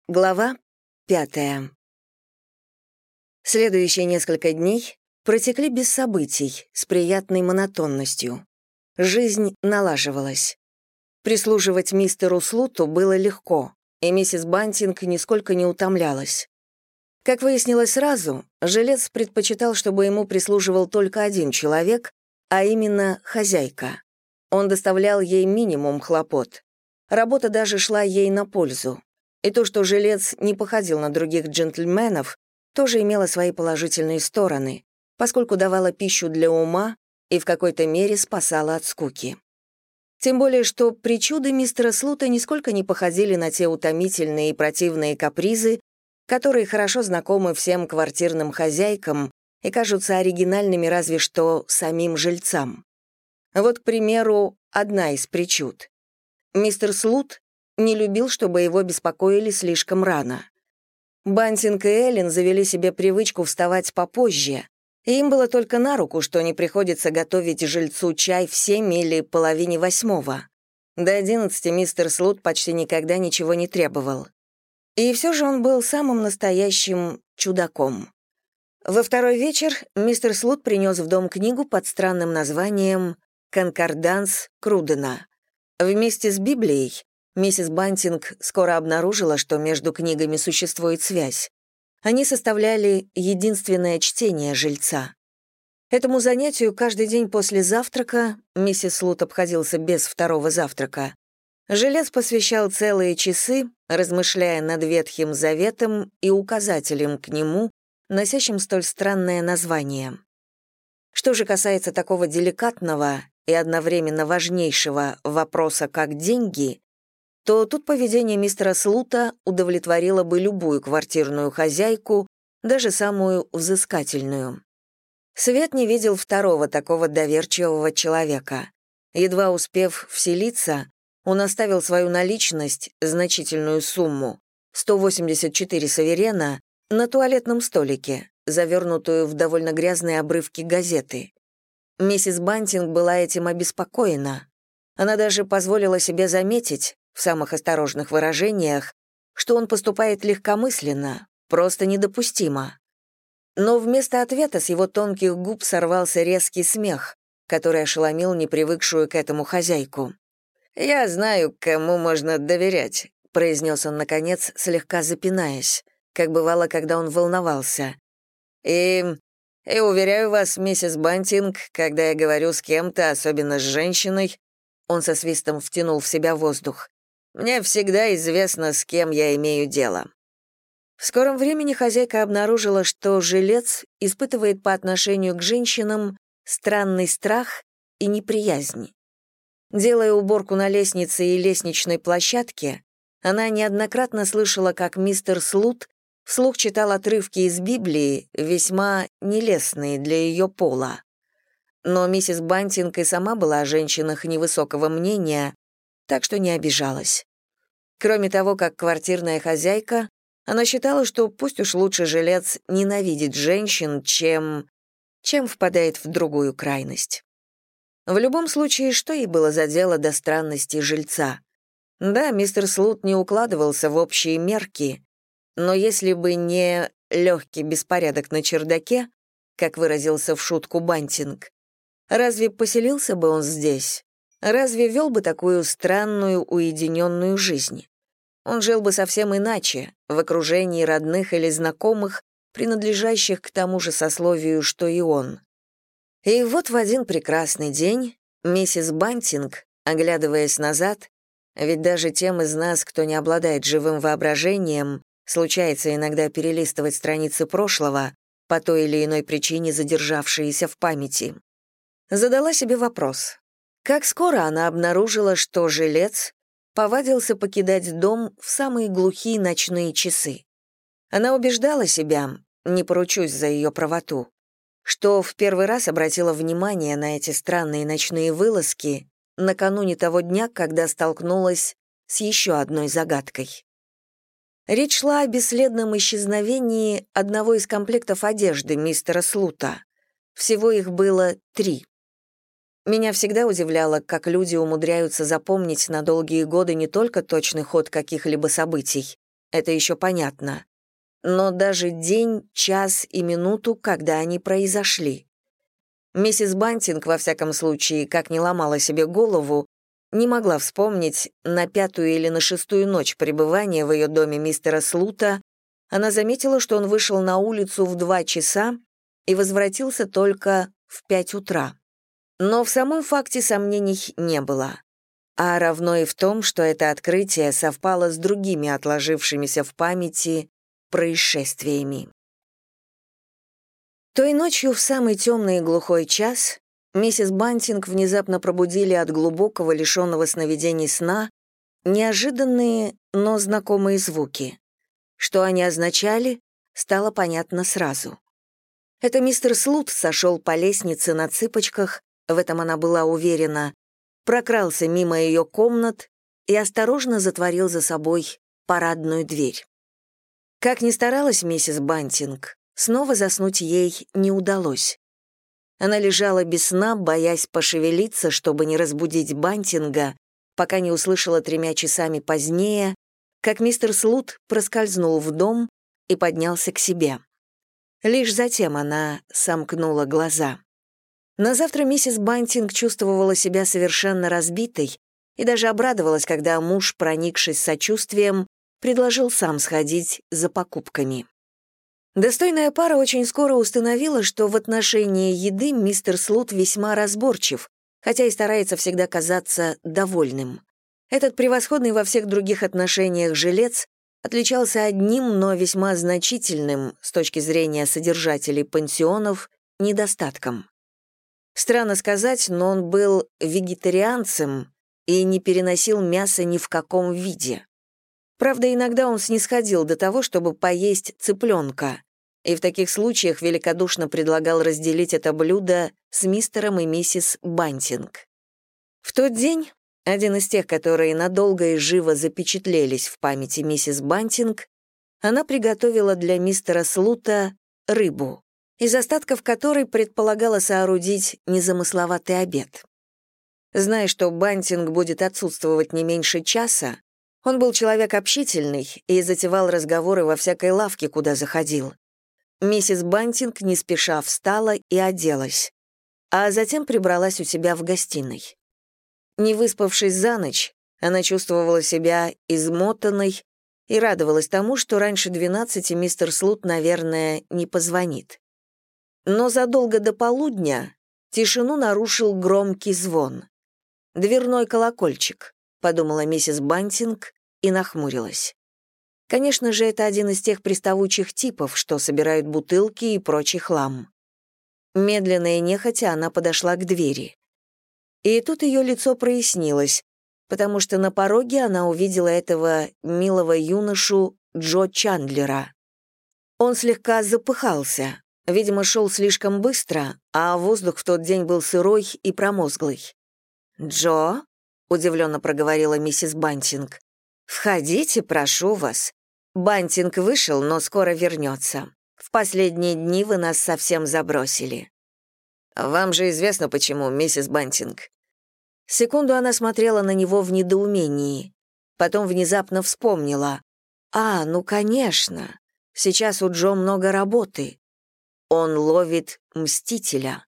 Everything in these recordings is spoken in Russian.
Глава 5. Следующие несколько дней протекли без событий, с приятной монотонностью. Жизнь налаживалась. Прислуживать мистеру Слуту было легко, и миссис Бантинг нисколько не утомлялась. Как выяснилось сразу, жилец предпочитал, чтобы ему прислуживал только один человек, а именно хозяйка. Он доставлял ей минимум хлопот. Работа даже шла ей на пользу. И то, что жилец не походил на других джентльменов, тоже имело свои положительные стороны, поскольку давало пищу для ума и в какой-то мере спасало от скуки. Тем более, что причуды мистера Слута нисколько не походили на те утомительные и противные капризы, которые хорошо знакомы всем квартирным хозяйкам и кажутся оригинальными разве что самим жильцам. Вот, к примеру, одна из причуд. Мистер Слут не любил, чтобы его беспокоили слишком рано. Бантинг и Эллен завели себе привычку вставать попозже, и им было только на руку, что не приходится готовить жильцу чай в 7 или половине 8. До 11 мистер Слут почти никогда ничего не требовал. И все же он был самым настоящим чудаком. Во второй вечер мистер Слут принес в дом книгу под странным названием «Конкорданс Крудена». Вместе с Библией миссис Бантинг скоро обнаружила, что между книгами существует связь. Они составляли единственное чтение жильца. Этому занятию каждый день после завтрака, миссис Слут обходился без второго завтрака, жилец посвящал целые часы, размышляя над Ветхим Заветом и указателем к нему, носящим столь странное название. Что же касается такого деликатного и одновременно важнейшего вопроса, как деньги, то тут поведение мистера Слута удовлетворило бы любую квартирную хозяйку, даже самую взыскательную. Свет не видел второго такого доверчивого человека. Едва успев вселиться, он оставил свою наличность, значительную сумму, 184 саверена, на туалетном столике, завернутую в довольно грязные обрывки газеты. Миссис Бантинг была этим обеспокоена. Она даже позволила себе заметить, в самых осторожных выражениях, что он поступает легкомысленно, просто недопустимо. Но вместо ответа с его тонких губ сорвался резкий смех, который ошеломил непривыкшую к этому хозяйку. «Я знаю, кому можно доверять», — произнес он, наконец, слегка запинаясь, как бывало, когда он волновался. «И уверяю вас, миссис Бантинг, когда я говорю с кем-то, особенно с женщиной», он со свистом втянул в себя воздух, «мне всегда известно, с кем я имею дело». В скором времени хозяйка обнаружила, что жилец испытывает по отношению к женщинам странный страх и неприязнь. Делая уборку на лестнице и лестничной площадке, она неоднократно слышала, как мистер Слут вслух читал отрывки из Библии, весьма нелестные для ее пола. Но миссис Бантинг и сама была о женщинах невысокого мнения, так что не обижалась. Кроме того, как квартирная хозяйка, она считала, что пусть уж лучше жилец ненавидит женщин, чем впадает в другую крайность. В любом случае, что ей было за дело до странностей жильца? Да, мистер Слут не укладывался в общие мерки, но если бы не легкий беспорядок на чердаке, как выразился в шутку Бантинг, разве поселился бы он здесь? Разве вел бы такую странную, уединенную жизнь? Он жил бы совсем иначе, в окружении родных или знакомых, принадлежащих к тому же сословию, что и он. И вот в один прекрасный день миссис Бантинг, оглядываясь назад, ведь даже тем из нас, кто не обладает живым воображением, случается иногда перелистывать страницы прошлого, по той или иной причине задержавшиеся в памяти, задала себе вопрос. Как скоро она обнаружила, что жилец повадился покидать дом в самые глухие ночные часы. Она убеждала себя, не поручусь за ее правоту, что в первый раз обратила внимание на эти странные ночные вылазки накануне того дня, когда столкнулась с еще одной загадкой. Речь шла о бесследном исчезновении одного из комплектов одежды мистера Слута. Всего их было 3. Меня всегда удивляло, как люди умудряются запомнить на долгие годы не только точный ход каких-либо событий, это еще понятно. Но даже день, час и минуту, когда они произошли. Миссис Бантинг, во всяком случае, как ни ломала себе голову, не могла вспомнить, на 5-ю или на 6-ю ночь пребывания в ее доме мистера Слута она заметила, что он вышел на улицу в 2 часа и возвратился только в 5 утра. Но в самом факте сомнений не было. А равно и в том, что это открытие совпало с другими отложившимися в памяти происшествиями. Той ночью в самый темный и глухой час миссис Бантинг внезапно пробудили от глубокого, лишенного сновидений сна неожиданные, но знакомые звуки. Что они означали, стало понятно сразу. Это мистер Слут сошел по лестнице на цыпочках, в этом она была уверена, прокрался мимо ее комнат и осторожно затворил за собой парадную дверь. Как ни старалась миссис Бантинг, снова заснуть ей не удалось. Она лежала без сна, боясь пошевелиться, чтобы не разбудить Бантинга, пока не услышала 3 часами позднее, как мистер Слут проскользнул в дом и поднялся к себе. Лишь затем она сомкнула глаза. На завтра миссис Бантинг чувствовала себя совершенно разбитой и даже обрадовалась, когда муж, проникшись сочувствием, предложил сам сходить за покупками. Достойная пара очень скоро установила, что в отношении еды мистер Слут весьма разборчив, хотя и старается всегда казаться довольным. Этот превосходный во всех других отношениях жилец отличался одним, но весьма значительным, с точки зрения содержателей пансионов, недостатком. Странно сказать, но он был вегетарианцем и не переносил мяса ни в каком виде. Правда, иногда он снисходил до того, чтобы поесть цыпленка, и в таких случаях великодушно предлагал разделить это блюдо с мистером и миссис Бантинг. В тот день, один из тех, которые надолго и живо запечатлелись в памяти миссис Бантинг, она приготовила для мистера Слута рыбу, из остатков которой предполагала соорудить незамысловатый обед. Зная, что Бантинг будет отсутствовать не меньше часа, он был человек общительный и затевал разговоры во всякой лавке, куда заходил. Миссис Бантинг не спеша встала и оделась, а затем прибралась у себя в гостиной. Не выспавшись за ночь, она чувствовала себя измотанной и радовалась тому, что раньше 12 мистер Слут, наверное, не позвонит. Но задолго до полудня тишину нарушил громкий звон. «Дверной колокольчик», — подумала миссис Бантинг и нахмурилась. Конечно же, это один из тех приставучих типов, что собирают бутылки и прочий хлам. Медленно и нехотя она подошла к двери. И тут ее лицо прояснилось, потому что на пороге она увидела этого милого юношу Джо Чандлера. Он слегка запыхался, видимо, шел слишком быстро, а воздух в тот день был сырой и промозглый. «Джо?» — удивленно проговорила миссис Бантинг. «Входите, прошу вас. Бантинг вышел, но скоро вернется. В последние дни вы нас совсем забросили». «Вам же известно, почему, миссис Бантинг». Секунду она смотрела на него в недоумении. Потом внезапно вспомнила. Ну, конечно. Сейчас у Джо много работы. Он ловит мстителя».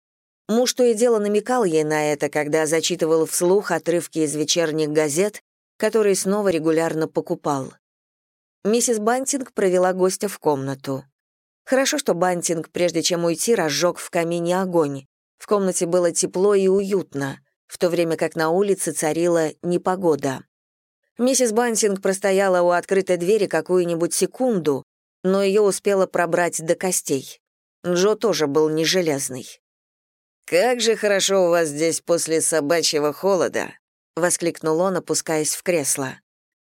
Муж то и дело намекал ей на это, когда зачитывал вслух отрывки из вечерних газет, которые снова регулярно покупал. Миссис Бантинг провела гостя в комнату. Хорошо, что Бантинг, прежде чем уйти, разжег в камине огонь. В комнате было тепло и уютно, в то время как на улице царила непогода. Миссис Бантинг простояла у открытой двери какую-нибудь секунду, но ее успела пробрать до костей. Джо тоже был не железный. «Как же хорошо у вас здесь после собачьего холода!» — воскликнул он, опускаясь в кресло.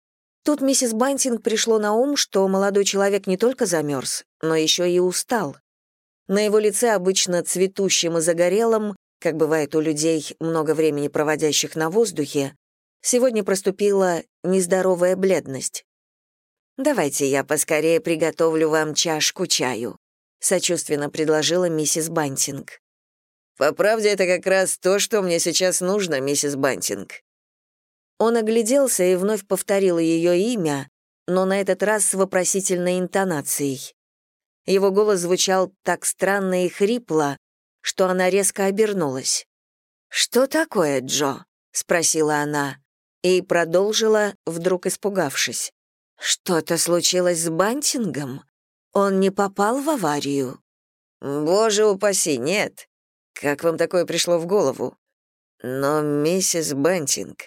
Тут миссис Бантинг пришло на ум, что молодой человек не только замерз, но еще и устал. На его лице, обычно цветущем и загорелом, как бывает у людей, много времени проводящих на воздухе, сегодня проступила нездоровая бледность. «Давайте я поскорее приготовлю вам чашку чаю», — сочувственно предложила миссис Бантинг. «По правде, это как раз то, что мне сейчас нужно, миссис Бантинг». Он огляделся и вновь повторил ее имя, но на этот раз с вопросительной интонацией. Его голос звучал так странно и хрипло, что она резко обернулась. «Что такое, Джо?» — спросила она, и продолжила, вдруг испугавшись. «Что-то случилось с Бантингом? Он не попал в аварию?» «Боже упаси, нет. Как вам такое пришло в голову?» «Но, миссис Бантинг,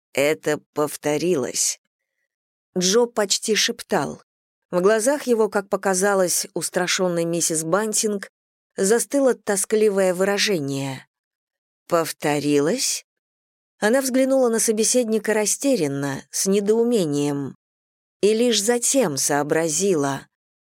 это повторилось». Джо почти шептал. В глазах его, как показалось, устрашенной миссис Бантинг, застыло тоскливое выражение. «Повторилось?» Она взглянула на собеседника растерянно, с недоумением, и лишь затем сообразила.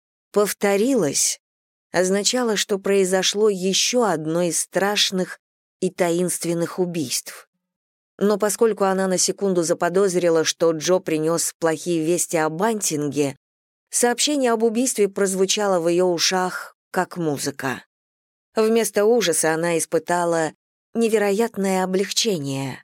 «Повторилось» означало, что произошло еще одно из страшных и таинственных убийств. Но поскольку она на секунду заподозрила, что Джо принес плохие вести о Бантинге, сообщение об убийстве прозвучало в ее ушах, как музыка. Вместо ужаса она испытала невероятное облегчение.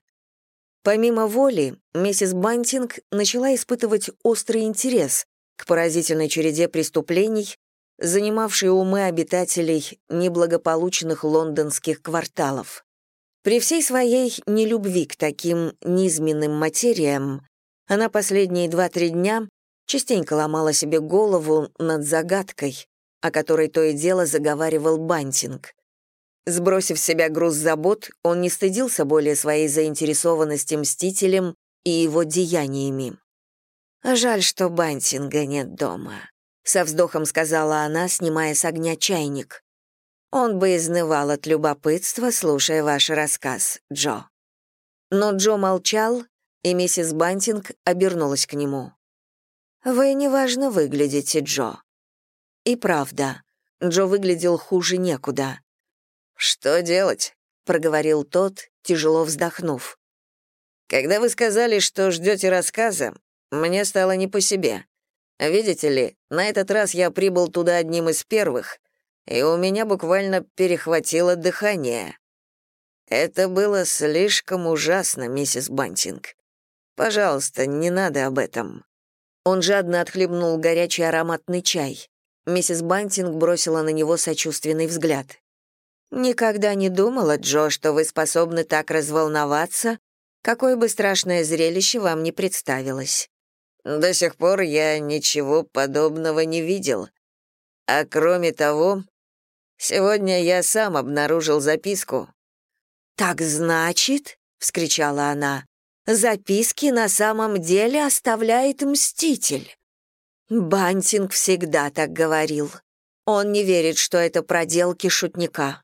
Помимо воли, миссис Бантинг начала испытывать острый интерес к поразительной череде преступлений, занимавшей умы обитателей неблагополучных лондонских кварталов. При всей своей нелюбви к таким низменным материям она последние 2-3 дня частенько ломала себе голову над загадкой, о которой то и дело заговаривал Бантинг. Сбросив с себя груз забот, он не стыдился более своей заинтересованности Мстителем и его деяниями. «Жаль, что Бантинга нет дома», — со вздохом сказала она, снимая с огня чайник. «Он бы изнывал от любопытства, слушая ваш рассказ, Джо». Но Джо молчал, и миссис Бантинг обернулась к нему. «Вы неважно выглядите, Джо». И правда, Джо выглядел хуже некуда. «Что делать?» — проговорил тот, тяжело вздохнув. «Когда вы сказали, что ждете рассказа, мне стало не по себе. Видите ли, на этот раз я прибыл туда одним из первых, и у меня буквально перехватило дыхание. Это было слишком ужасно, миссис Бантинг. Пожалуйста, не надо об этом». Он жадно отхлебнул горячий ароматный чай. Миссис Бантинг бросила на него сочувственный взгляд. «Никогда не думала, Джо, что вы способны так разволноваться, какое бы страшное зрелище вам не представилось». «До сих пор я ничего подобного не видел. А кроме того, сегодня я сам обнаружил записку». «Так значит, — вскричала она, — записки на самом деле оставляет Мститель». Бантинг всегда так говорил. Он не верит, что это проделки шутника.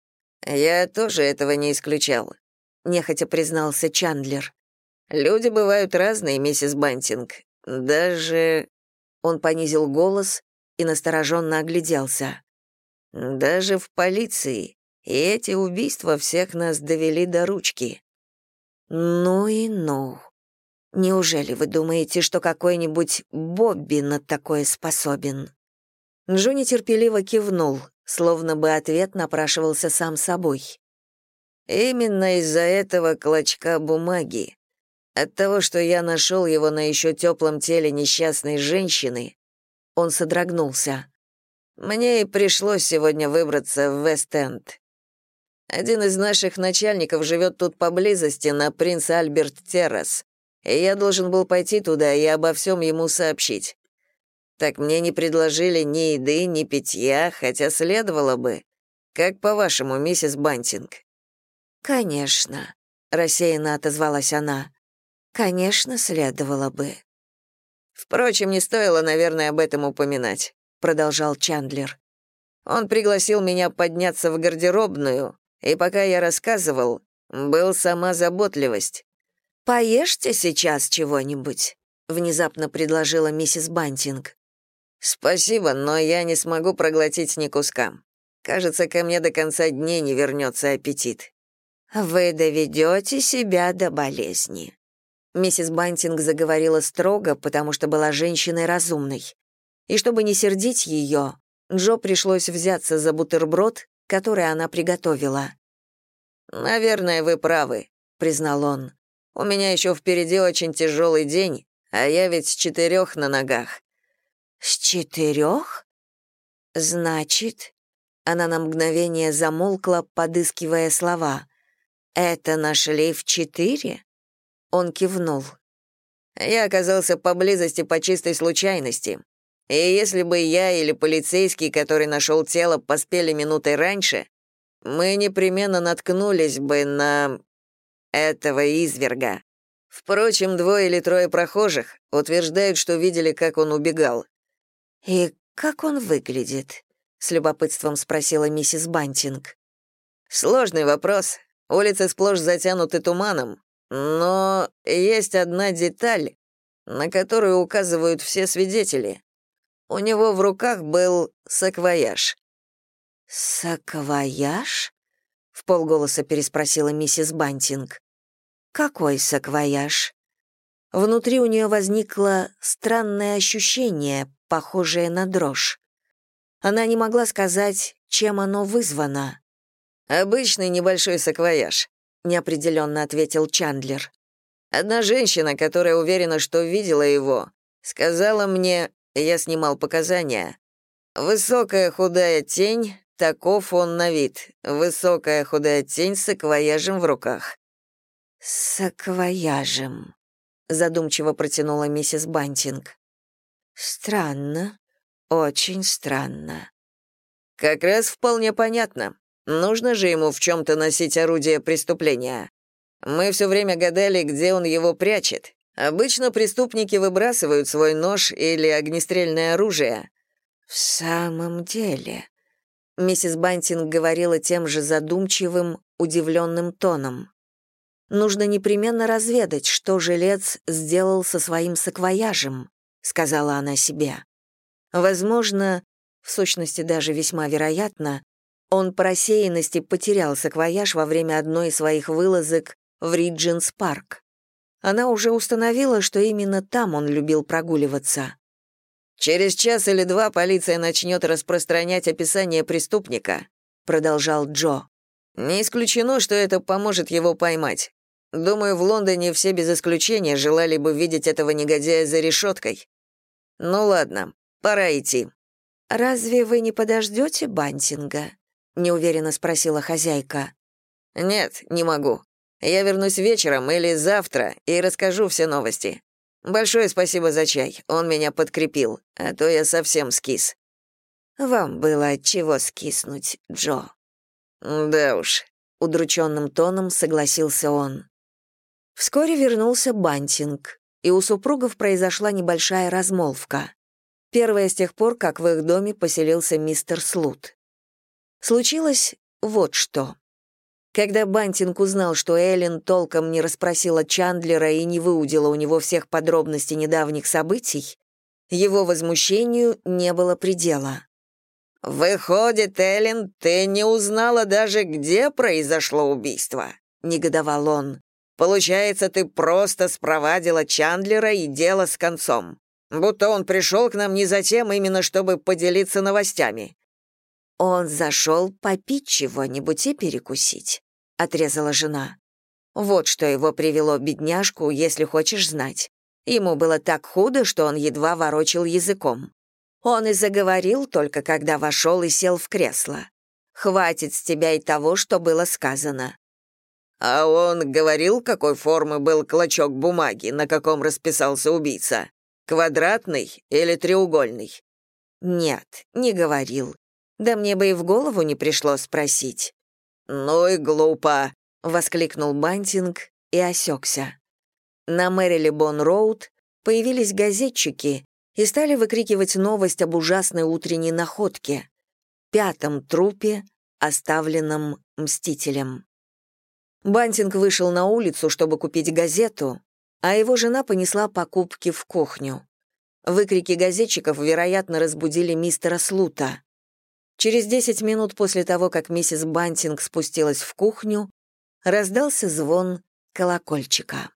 «Я тоже этого не исключал», — нехотя признался Чандлер. «Люди бывают разные, миссис Бантинг. Даже...» Он понизил голос и настороженно огляделся. «Даже в полиции. И эти убийства всех нас довели до ручки». «Ну и ну. Неужели вы думаете, что какой-нибудь Бобби на такое способен?» Джо нетерпеливо кивнул, словно бы ответ напрашивался сам собой. «Именно из-за этого клочка бумаги. От того, что я нашел его на еще теплом теле несчастной женщины», он содрогнулся. «Мне и пришлось сегодня выбраться в Вест-Энд. Один из наших начальников живет тут поблизости, на Принц Альберт Террас, и я должен был пойти туда и обо всем ему сообщить. Так мне не предложили ни еды, ни питья, хотя следовало бы. Как по-вашему, миссис Бантинг?» «Конечно», — рассеянно отозвалась она. «Конечно, следовало бы». «Впрочем, не стоило, наверное, об этом упоминать», — продолжал Чандлер. «Он пригласил меня подняться в гардеробную, и пока я рассказывал, был сама заботливость». «Поешьте сейчас чего-нибудь», — внезапно предложила миссис Бантинг. «Спасибо, но я не смогу проглотить ни куска. Кажется, ко мне до конца дней не вернется аппетит». «Вы доведете себя до болезни». Миссис Бантинг заговорила строго, потому что была женщиной разумной. И чтобы не сердить ее, Джо пришлось взяться за бутерброд, который она приготовила. «Наверное, вы правы», — признал он. «У меня еще впереди очень тяжелый день, а я ведь с 4 на ногах». «С 4? Значит...» Она на мгновение замолкла, подыскивая слова. «Это нашли в 4?» Он кивнул. «Я оказался поблизости по чистой случайности. И если бы я или полицейский, который нашел тело, поспели минутой раньше, мы непременно наткнулись бы на этого изверга. Впрочем, 2 или 3 прохожих утверждают, что видели, как он убегал». «И как он выглядит?» — с любопытством спросила миссис Бантинг. «Сложный вопрос. Улицы сплошь затянуты туманом, но есть одна деталь, на которую указывают все свидетели. У него в руках был саквояж». «Саквояж?» — вполголоса переспросила миссис Бантинг. «Какой саквояж?» Внутри у нее возникло странное ощущение, похожее на дрожь. Она не могла сказать, чем оно вызвано. «Обычный небольшой саквояж», — неопределенно ответил Чандлер. «Одна женщина, которая уверена, что видела его, сказала мне, я снимал показания, высокая худая тень, таков он на вид, высокая худая тень с саквояжем в руках». «С саквояжем», — задумчиво протянула миссис Бантинг. «Странно, очень странно». «Как раз вполне понятно. Нужно же ему в чем-то носить орудие преступления. Мы все время гадали, где он его прячет. Обычно преступники выбрасывают свой нож или огнестрельное оружие». «В самом деле...» Миссис Бантинг говорила тем же задумчивым, удивленным тоном. «Нужно непременно разведать, что жилец сделал со своим саквояжем», — сказала она себе. Возможно, в сущности даже весьма вероятно, он по рассеянности потерял саквояж во время одной из своих вылазок в Ридженс-парк. Она уже установила, что именно там он любил прогуливаться. «Через час или 2 полиция начнет распространять описание преступника», — продолжал Джо. «Не исключено, что это поможет его поймать. Думаю, в Лондоне все без исключения желали бы видеть этого негодяя за решеткой. Ну ладно, пора идти». «Разве вы не подождете Бантинга?» — неуверенно спросила хозяйка. «Нет, не могу. Я вернусь вечером или завтра и расскажу все новости. Большое спасибо за чай, он меня подкрепил, а то я совсем скис». «Вам было от чего скиснуть, Джо». «Да уж», — удрученным тоном согласился он. Вскоре вернулся Бантинг, и у супругов произошла небольшая размолвка. Первая с тех пор, как в их доме поселился мистер Слут. Случилось вот что. Когда Бантинг узнал, что Эллен толком не расспросила Чандлера и не выудила у него всех подробностей недавних событий, его возмущению не было предела. «Выходит, Эллен, ты не узнала даже, где произошло убийство?» — негодовал он. «Получается, ты просто спровадила Чандлера и дело с концом. Будто он пришел к нам не за тем именно, чтобы поделиться новостями». «Он зашел попить чего-нибудь и перекусить», — отрезала жена. «Вот что его привело, бедняжку, если хочешь знать. Ему было так худо, что он едва ворочил языком. Он и заговорил только, когда вошел и сел в кресло. Хватит с тебя и того, что было сказано». «А он говорил, какой формы был клочок бумаги, на каком расписался убийца? Квадратный или треугольный?» «Нет, не говорил. Да мне бы и в голову не пришло спросить». «Ну и глупо», — воскликнул Бантинг и осекся. На Мэрилибон-роуд появились газетчики и стали выкрикивать новость об ужасной утренней находке — 5-м трупе, оставленном мстителем. Бантинг вышел на улицу, чтобы купить газету, а его жена понесла покупки в кухню. Выкрики газетчиков, вероятно, разбудили мистера Слута. Через 10 минут после того, как миссис Бантинг спустилась в кухню, раздался звон колокольчика.